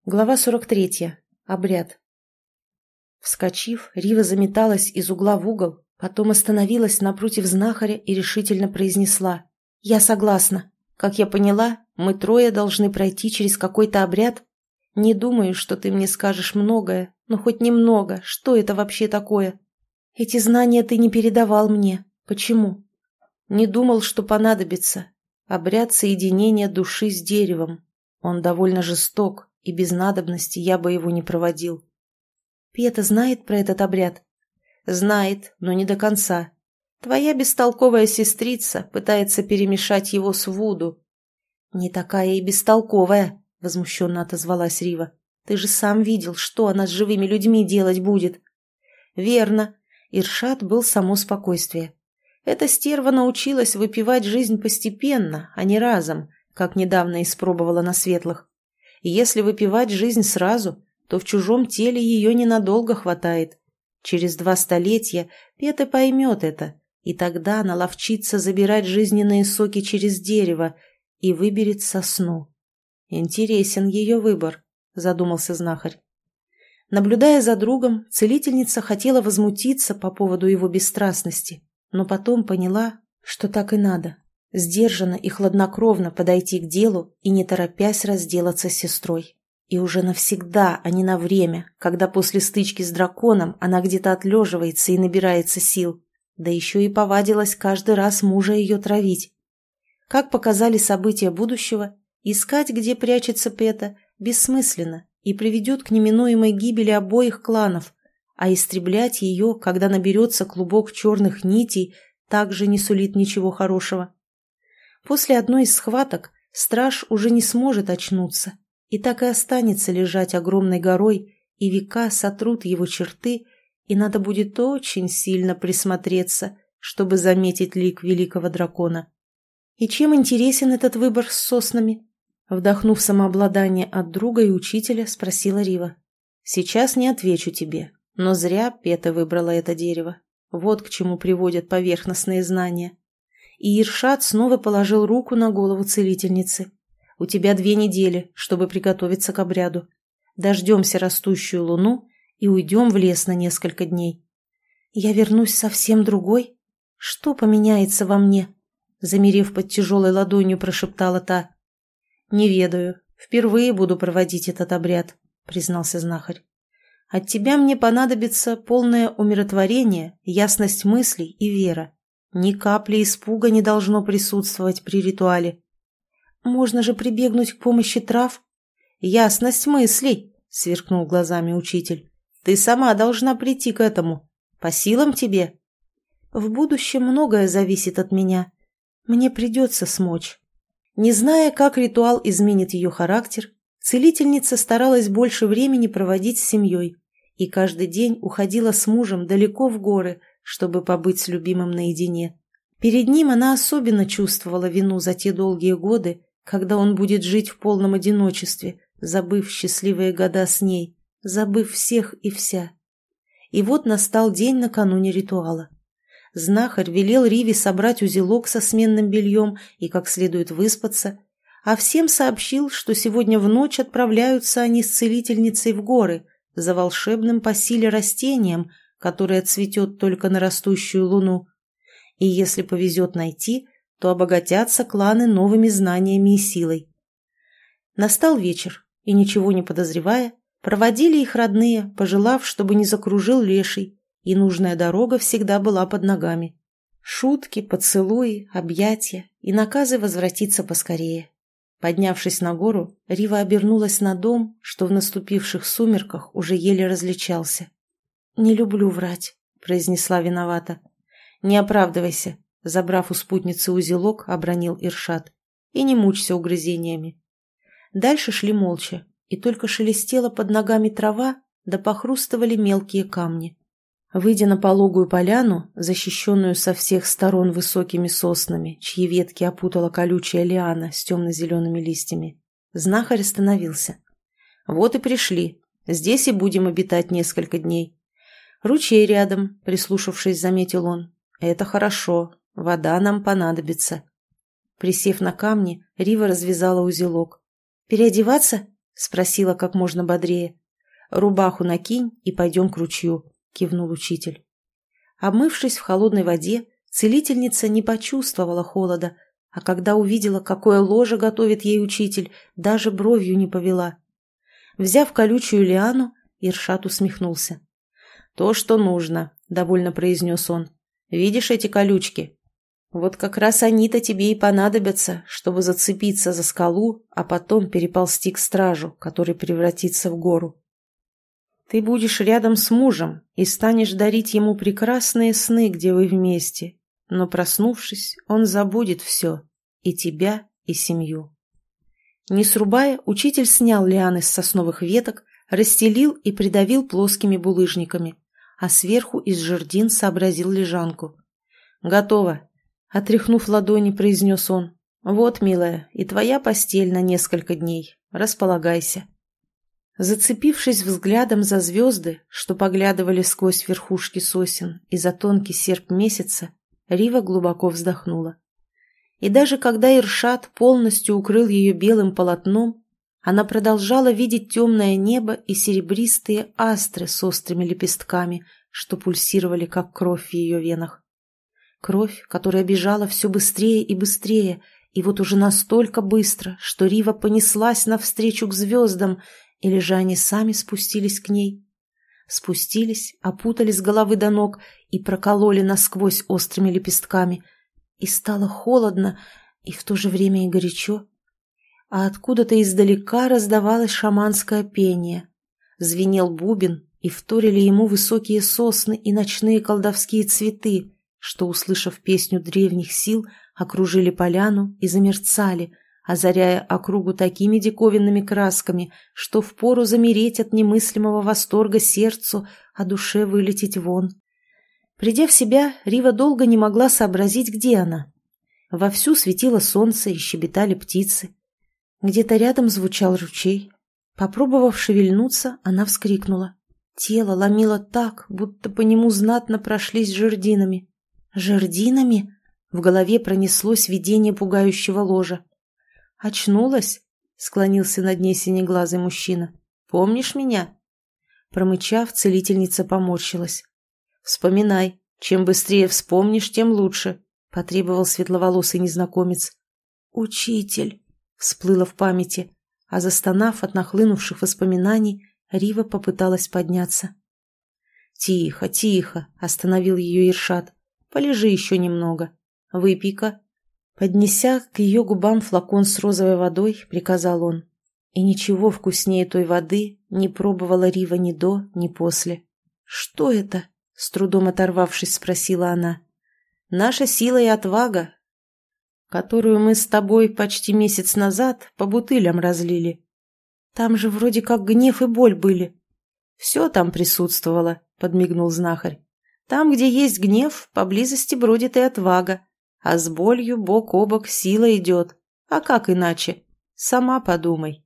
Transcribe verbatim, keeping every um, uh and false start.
Глава сорок третья. Обряд. Вскочив, Рива заметалась из угла в угол, потом остановилась напротив знахаря и решительно произнесла: «Я согласна. Как я поняла, мы трое должны пройти через какой-то обряд. Не думаю, что ты мне скажешь многое, но хоть немного, что это вообще такое? Эти знания ты не передавал мне. Почему?» «Не думал, что понадобится. Обряд соединения души с деревом. Он довольно жесток, и без надобности я бы его не проводил». «Пета знает про этот обряд?» «Знает, но не до конца. Твоя бестолковая сестрица пытается перемешать его с Вуду». «Не такая и бестолковая», — возмущенно отозвалась Рива. «Ты же сам видел, что она с живыми людьми делать будет». «Верно». Иршад был само спокойствие. Эта стерва научилась выпивать жизнь постепенно, а не разом, как недавно испробовала на светлых. И если выпивать жизнь сразу, то в чужом теле ее ненадолго хватает. Через два столетия Пета поймет это, и тогда она наловчится забирать жизненные соки через дерево и выберет сосну. «Интересен ее выбор», — задумался знахарь. Наблюдая за другом, целительница хотела возмутиться по поводу его бесстрастности, но потом поняла, что так и надо. Сдержанно и хладнокровно подойти к делу и не торопясь разделаться с сестрой. И уже навсегда, а не на время, когда после стычки с драконом она где-то отлеживается и набирается сил, да еще и повадилась каждый раз мужа ее травить. Как показали события будущего, искать, где прячется Пета, бессмысленно и приведет к неминуемой гибели обоих кланов, а истреблять ее, когда наберется клубок черных нитей, также не сулит ничего хорошего. После одной из схваток страж уже не сможет очнуться, и так и останется лежать огромной горой, и века сотрут его черты, и надо будет очень сильно присмотреться, чтобы заметить лик великого дракона. И чем интересен этот выбор с соснами? Вдохнув самообладание от друга и учителя, спросила Рива. Сейчас не отвечу тебе, но зря Пета выбрала это дерево. Вот к чему приводят поверхностные знания. И Иршад снова положил руку на голову целительницы. «У тебя две недели, чтобы приготовиться к обряду. Дождемся растущую луну и уйдем в лес на несколько дней». «Я вернусь совсем другой? Что поменяется во мне?» Замерев под тяжелой ладонью, прошептала та. «Не ведаю. Впервые буду проводить этот обряд», — признался знахарь. «От тебя мне понадобится полное умиротворение, ясность мыслей и вера. Ни капли испуга не должно присутствовать при ритуале». «Можно же прибегнуть к помощи трав?» «Ясность мыслей», — сверкнул глазами учитель. «Ты сама должна прийти к этому. По силам тебе?» «В будущем многое зависит от меня. Мне придется смочь». Не зная, как ритуал изменит ее характер, целительница старалась больше времени проводить с семьей и каждый день уходила с мужем далеко в горы, чтобы побыть с любимым наедине. Перед ним она особенно чувствовала вину за те долгие годы, когда он будет жить в полном одиночестве, забыв счастливые года с ней, забыв всех и вся. И вот настал день накануне ритуала. Знахарь велел Риве собрать узелок со сменным бельем и как следует выспаться, а всем сообщил, что сегодня в ночь отправляются они с целительницей в горы за волшебным по силе растением, которое цветет только на растущую луну. И если повезет найти, то обогатятся кланы новыми знаниями и силой. Настал вечер, и, ничего не подозревая, проводили их родные, пожелав, чтобы не закружил леший, и нужная дорога всегда была под ногами. Шутки, поцелуи, объятия и наказы возвратиться поскорее. Поднявшись на гору, Рива обернулась на дом, что в наступивших сумерках уже еле различался. «Не люблю врать», — произнесла виновата. «Не оправдывайся», — забрав у спутницы узелок, обронил Иршад. «И не мучься угрызениями». Дальше шли молча, и только шелестела под ногами трава, да похрустывали мелкие камни. Выйдя на пологую поляну, защищенную со всех сторон высокими соснами, чьи ветки опутала колючая лиана с темно-зелеными листьями, знахарь остановился. «Вот и пришли. Здесь и будем обитать несколько дней. Ручей рядом», — прислушавшись, заметил он. «Это хорошо. Вода нам понадобится». Присев на камни, Рива развязала узелок. «Переодеваться?» — спросила как можно бодрее. «Рубаху накинь и пойдем к ручью», — кивнул учитель. Обмывшись в холодной воде, целительница не почувствовала холода, а когда увидела, какое ложе готовит ей учитель, даже бровью не повела. Взяв колючую лиану, Иршад усмехнулся. «То, что нужно», — довольно произнес он. «Видишь эти колючки? Вот как раз они-то тебе и понадобятся, чтобы зацепиться за скалу, а потом переползти к стражу, который превратится в гору. Ты будешь рядом с мужем и станешь дарить ему прекрасные сны, где вы вместе, но, проснувшись, он забудет все, и тебя, и семью». Не срубая, учитель снял лианы с сосновых веток, расстелил и придавил плоскими булыжниками, а сверху из жердин сообразил лежанку. «Готово», — отряхнув ладони, произнес он. «Вот, милая, и твоя постель на несколько дней. Располагайся». Зацепившись взглядом за звезды, что поглядывали сквозь верхушки сосен и за тонкий серп месяца, Рива глубоко вздохнула. И даже когда Иршад полностью укрыл ее белым полотном, она продолжала видеть темное небо и серебристые астры с острыми лепестками, что пульсировали, как кровь в ее венах. Кровь, которая бежала все быстрее и быстрее, и вот уже настолько быстро, что Рива понеслась навстречу к звездам, или же они сами спустились к ней. Спустились, опутали с головы до ног и прокололи насквозь острыми лепестками. И стало холодно, и в то же время и горячо. А откуда-то издалека раздавалось шаманское пение. Звенел бубен, и вторили ему высокие сосны и ночные колдовские цветы, что, услышав песню древних сил, окружили поляну и замерцали, озаряя округу такими диковинными красками, что впору замереть от немыслимого восторга сердцу, а душе вылететь вон. Придя в себя, Рива долго не могла сообразить, где она. Вовсю светило солнце и щебетали птицы. Где-то рядом звучал ручей. Попробовав шевельнуться, она вскрикнула. Тело ломило так, будто по нему знатно прошлись жердинами. «Жердинами?» В голове пронеслось видение пугающего ложа. «Очнулась?» — склонился над ней синеглазый мужчина. «Помнишь меня?» Промычав, целительница поморщилась. «Вспоминай. Чем быстрее вспомнишь, тем лучше», — потребовал светловолосый незнакомец. «Учитель!» — всплыло в памяти, а застонав от нахлынувших воспоминаний, Рива попыталась подняться. «Тихо, тихо!» — остановил ее Иршад. «Полежи еще немного. Выпей-ка». Поднеся к ее губам флакон с розовой водой, приказал он. И ничего вкуснее той воды не пробовала Рива ни до, ни после. «Что это?» — с трудом оторвавшись, спросила она. «Наша сила и отвага, которую мы с тобой почти месяц назад по бутылям разлили. Там же вроде как гнев и боль были». «Все там присутствовало», — подмигнул знахарь. «Там, где есть гнев, поблизости бродит и отвага. А с болью бок о бок сила идет. А как иначе? Сама подумай».